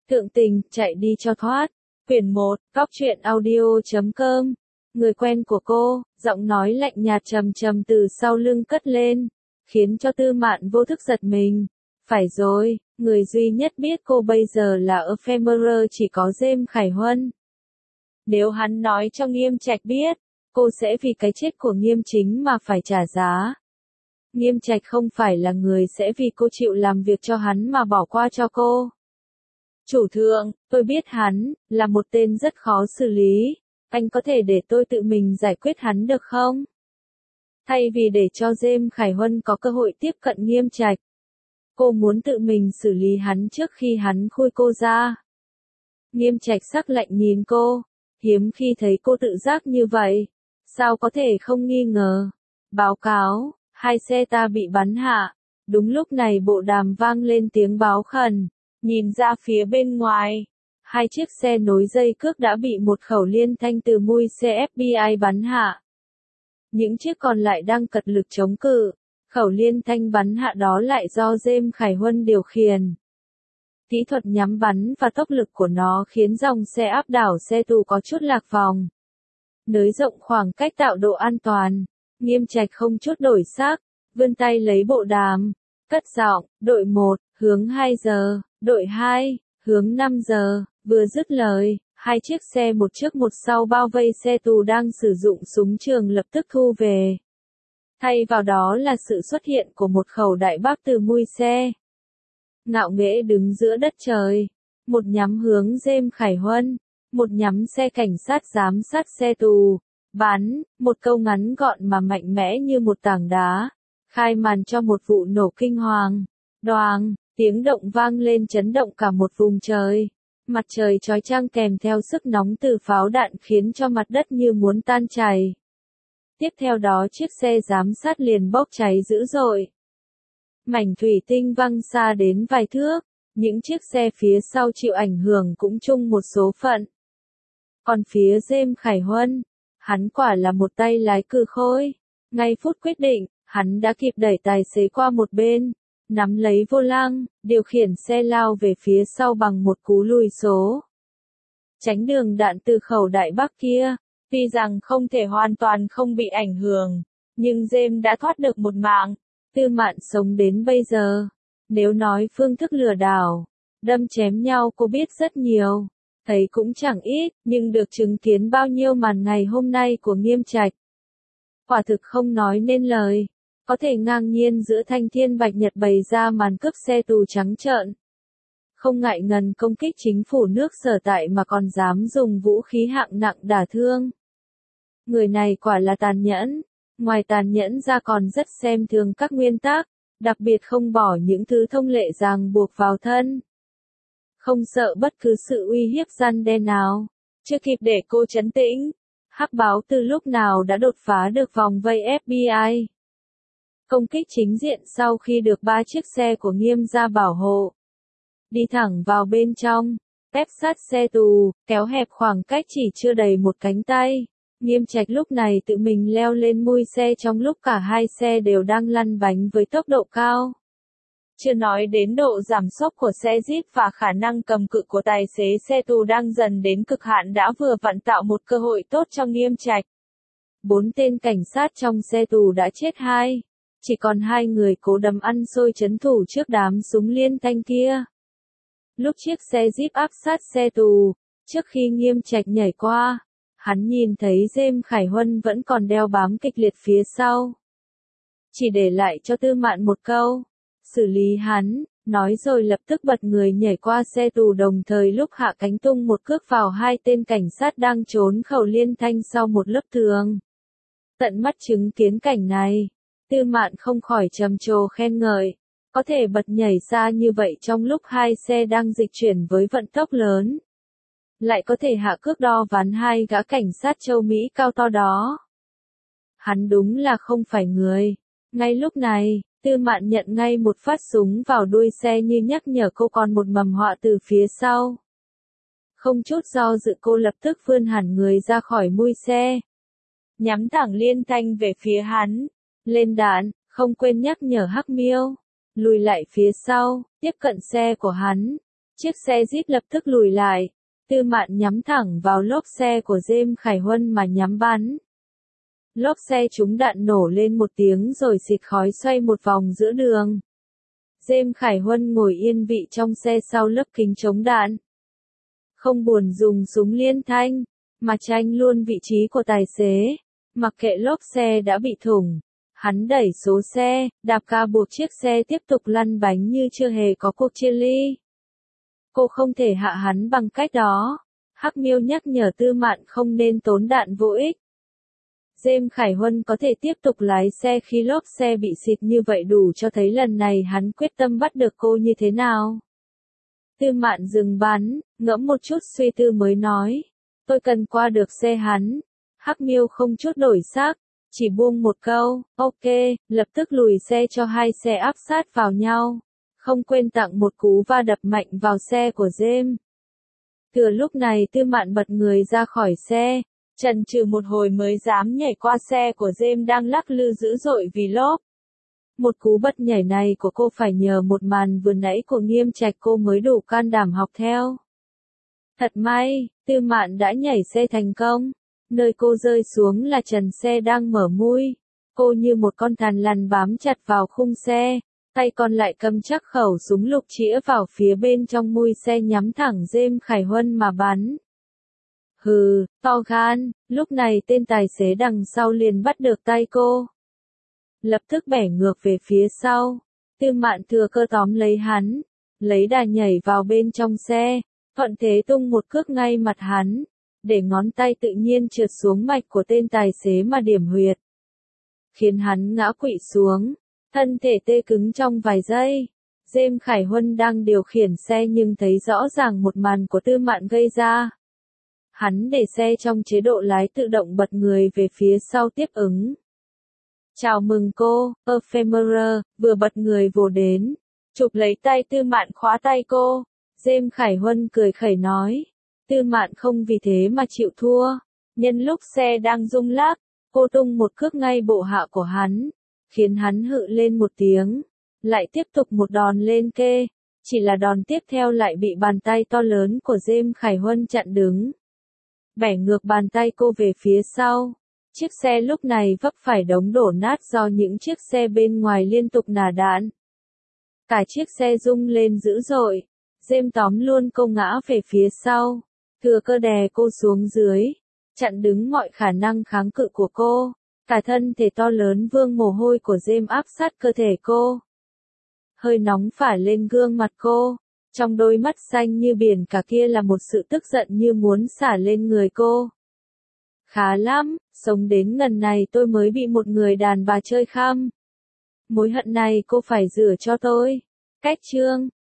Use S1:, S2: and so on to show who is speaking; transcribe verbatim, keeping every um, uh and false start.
S1: Thượng tình, chạy đi cho thoát. Quyển một, Cóc truyện audio chấm com. Người quen của cô, giọng nói lạnh nhạt trầm trầm từ sau lưng cất lên, khiến cho Tư Mạn vô thức giật mình. Phải rồi, người duy nhất biết cô bây giờ là Ephemerer chỉ có James Khải Huân. Nếu hắn nói cho Nghiêm Trạch biết, cô sẽ vì cái chết của Nghiêm Chính mà phải trả giá. Nghiêm Trạch không phải là người sẽ vì cô chịu làm việc cho hắn mà bỏ qua cho cô. Chủ thượng, tôi biết hắn, là một tên rất khó xử lý, anh có thể để tôi tự mình giải quyết hắn được không? Thay vì để cho James Khải Huân có cơ hội tiếp cận Nghiêm Trạch, cô muốn tự mình xử lý hắn trước khi hắn khui cô ra. Nghiêm Trạch sắc lạnh nhìn cô, hiếm khi thấy cô tự giác như vậy, sao có thể không nghi ngờ. Báo cáo, hai xe ta bị bắn hạ. Đúng lúc này bộ đàm vang lên tiếng báo khẩn. Nhìn ra phía bên ngoài, hai chiếc xe nối dây cước đã bị một khẩu liên thanh từ mui xe ép bê i bắn hạ. Những chiếc còn lại đang cật lực chống cự. Khẩu liên thanh bắn hạ đó lại do James Khải Huân điều khiển. Kỹ thuật nhắm bắn và tốc lực của nó khiến dòng xe áp đảo xe tù có chút lạc vòng. Nới rộng khoảng cách tạo độ an toàn, Nghiêm Trạch không chút đổi sắc, vươn tay lấy bộ đàm, cất giọng, đội một, hướng hai giờ, đội hai, hướng năm giờ, vừa dứt lời, hai chiếc xe một trước một sau bao vây xe tù đang sử dụng súng trường lập tức thu về. Thay vào đó là sự xuất hiện của một khẩu đại bác từ mui xe. Ngạo nghễ đứng giữa đất trời, một nhắm hướng James Khải Huân, một nhắm xe cảnh sát giám sát xe tù, bắn, một câu ngắn gọn mà mạnh mẽ như một tảng đá, khai màn cho một vụ nổ kinh hoàng. Đoàng, tiếng động vang lên chấn động cả một vùng trời. Mặt trời chói chang kèm theo sức nóng từ pháo đạn khiến cho mặt đất như muốn tan chảy. Tiếp theo đó chiếc xe giám sát liền bốc cháy dữ dội. Mảnh thủy tinh văng xa đến vài thước, những chiếc xe phía sau chịu ảnh hưởng cũng chung một số phận. Còn phía James Khải Huân, hắn quả là một tay lái cừ khôi. Ngay phút quyết định, hắn đã kịp đẩy tài xế qua một bên, nắm lấy vô lăng, điều khiển xe lao về phía sau bằng một cú lùi số. Tránh đường đạn từ khẩu đại bác kia, tuy rằng không thể hoàn toàn không bị ảnh hưởng, nhưng James đã thoát được một mạng. Tư Mạn sống đến bây giờ, nếu nói phương thức lừa đảo, đâm chém nhau cô biết rất nhiều, thấy cũng chẳng ít, nhưng được chứng kiến bao nhiêu màn ngày hôm nay của Nghiêm Trạch. Quả thực không nói nên lời, có thể ngang nhiên giữa thanh thiên bạch nhật bày ra màn cướp xe tù trắng trợn. Không ngại ngần công kích chính phủ nước sở tại mà còn dám dùng vũ khí hạng nặng đả thương. Người này quả là tàn nhẫn. Ngoài tàn nhẫn ra còn rất xem thường các nguyên tắc, đặc biệt không bỏ những thứ thông lệ ràng buộc vào thân. Không sợ bất cứ sự uy hiếp răn đe nào. Chưa kịp để cô trấn tĩnh, hắc báo từ lúc nào đã đột phá được vòng vây ép bê i. Công kích chính diện sau khi được ba chiếc xe của Nghiêm ra bảo hộ. Đi thẳng vào bên trong, ép sát xe tù, kéo hẹp khoảng cách chỉ chưa đầy một cánh tay. Nghiêm Trạch lúc này tự mình leo lên mui xe trong lúc cả hai xe đều đang lăn bánh với tốc độ cao. Chưa nói đến độ giảm sốc của xe Jeep và khả năng cầm cự của tài xế xe tù đang dần đến cực hạn đã vừa vặn tạo một cơ hội tốt cho Nghiêm Trạch. Bốn tên cảnh sát trong xe tù đã chết hai, chỉ còn hai người cố đấm ăn xôi trấn thủ trước đám súng liên thanh kia. Lúc chiếc xe Jeep áp sát xe tù, trước khi Nghiêm Trạch nhảy qua, hắn nhìn thấy James Khải Huân vẫn còn đeo bám kịch liệt phía sau. Chỉ để lại cho Tư Mạn một câu, xử lý hắn, nói rồi lập tức bật người nhảy qua xe tù đồng thời lúc hạ cánh tung một cước vào hai tên cảnh sát đang trốn khẩu liên thanh sau một lớp tường. Tận mắt chứng kiến cảnh này, Tư Mạn không khỏi trầm trồ khen ngợi, có thể bật nhảy xa như vậy trong lúc hai xe đang dịch chuyển với vận tốc lớn. Lại có thể hạ cước đo ván hai gã cảnh sát châu Mỹ cao to đó. Hắn đúng là không phải người. Ngay lúc này, Tư Mạn nhận ngay một phát súng vào đuôi xe như nhắc nhở cô còn một mầm họa từ phía sau. Không chút do dự cô lập tức vươn hẳn người ra khỏi mui xe. Nhắm thẳng liên thanh về phía hắn. Lên đạn, không quên nhắc nhở Hắc Miêu. Lùi lại phía sau, tiếp cận xe của hắn. Chiếc xe Jeep lập tức lùi lại. Tư Mạn nhắm thẳng vào lốp xe của James Khải Huân mà nhắm bắn. Lốp xe trúng đạn nổ lên một tiếng rồi xịt khói xoay một vòng giữa đường. James Khải Huân ngồi yên vị trong xe sau lớp kính chống đạn. Không buồn dùng súng liên thanh, mà tranh luôn vị trí của tài xế. Mặc kệ lốp xe đã bị thủng, hắn đẩy số xe, đạp ga buộc chiếc xe tiếp tục lăn bánh như chưa hề có cuộc chia ly. Cô không thể hạ hắn bằng cách đó. Hắc Miêu nhắc nhở Tư Mạn không nên tốn đạn vô ích. James Khải Huân có thể tiếp tục lái xe khi lốp xe bị xịt như vậy đủ cho thấy lần này hắn quyết tâm bắt được cô như thế nào. Tư Mạn dừng bắn, ngẫm một chút suy tư mới nói. Tôi cần qua được xe hắn. Hắc Miêu không chút đổi sắc, chỉ buông một câu, ok, lập tức lùi xe cho hai xe áp sát vào nhau. Không quên tặng một cú va đập mạnh vào xe của James. Thừa lúc này Tư Mạn bật người ra khỏi xe, chần chừ một hồi mới dám nhảy qua xe của James đang lắc lư dữ dội vì lốp. Một cú bật nhảy này của cô phải nhờ một màn vừa nãy của Nghiêm Trạch cô mới đủ can đảm học theo. Thật may, Tư Mạn đã nhảy xe thành công. Nơi cô rơi xuống là trần xe đang mở mui. Cô như một con thằn lằn bám chặt vào khung xe, tay còn lại cầm chắc khẩu súng lục chĩa vào phía bên trong mui xe nhắm thẳng James Khải Huân mà bắn. Hừ, to gan, lúc này tên tài xế đằng sau liền bắt được tay cô. Lập tức bẻ ngược về phía sau. Tư Mạn thừa cơ tóm lấy hắn, lấy đà nhảy vào bên trong xe, thuận thế tung một cước ngay mặt hắn, để ngón tay tự nhiên trượt xuống mạch của tên tài xế mà điểm huyệt. Khiến hắn ngã quỵ xuống, thân thể tê cứng trong vài giây. James Khải Huân đang điều khiển xe nhưng thấy rõ ràng một màn của Tư Mạn gây ra. Hắn để xe trong chế độ lái tự động bật người về phía sau tiếp ứng. Chào mừng cô, Ephemerer, vừa bật người vồ đến, chụp lấy tay Tư Mạn khóa tay cô. James Khải Huân cười khẩy nói. Tư Mạn không vì thế mà chịu thua. Nhân lúc xe đang rung lắc, cô tung một cước ngay bộ hạ của hắn, khiến hắn hự lên một tiếng, lại tiếp tục một đòn lên kê. Chỉ là đòn tiếp theo lại bị bàn tay to lớn của James Khải Huân chặn đứng, bẻ ngược bàn tay cô về phía sau. Chiếc xe lúc này vấp phải đống đổ nát do những chiếc xe bên ngoài liên tục nả đạn. Cả chiếc xe rung lên dữ dội. James tóm luôn cô ngã về phía sau, thừa cơ đè cô xuống dưới, chặn đứng mọi khả năng kháng cự của cô. Cả thân thể to lớn vương mồ hôi của James áp sát cơ thể cô. Hơi nóng phả lên gương mặt cô. Trong đôi mắt xanh như biển cả kia là một sự tức giận như muốn xả lên người cô. Khá lắm, sống đến ngần này tôi mới bị một người đàn bà chơi khăm. Mối hận này cô phải rửa cho tôi. Cách chương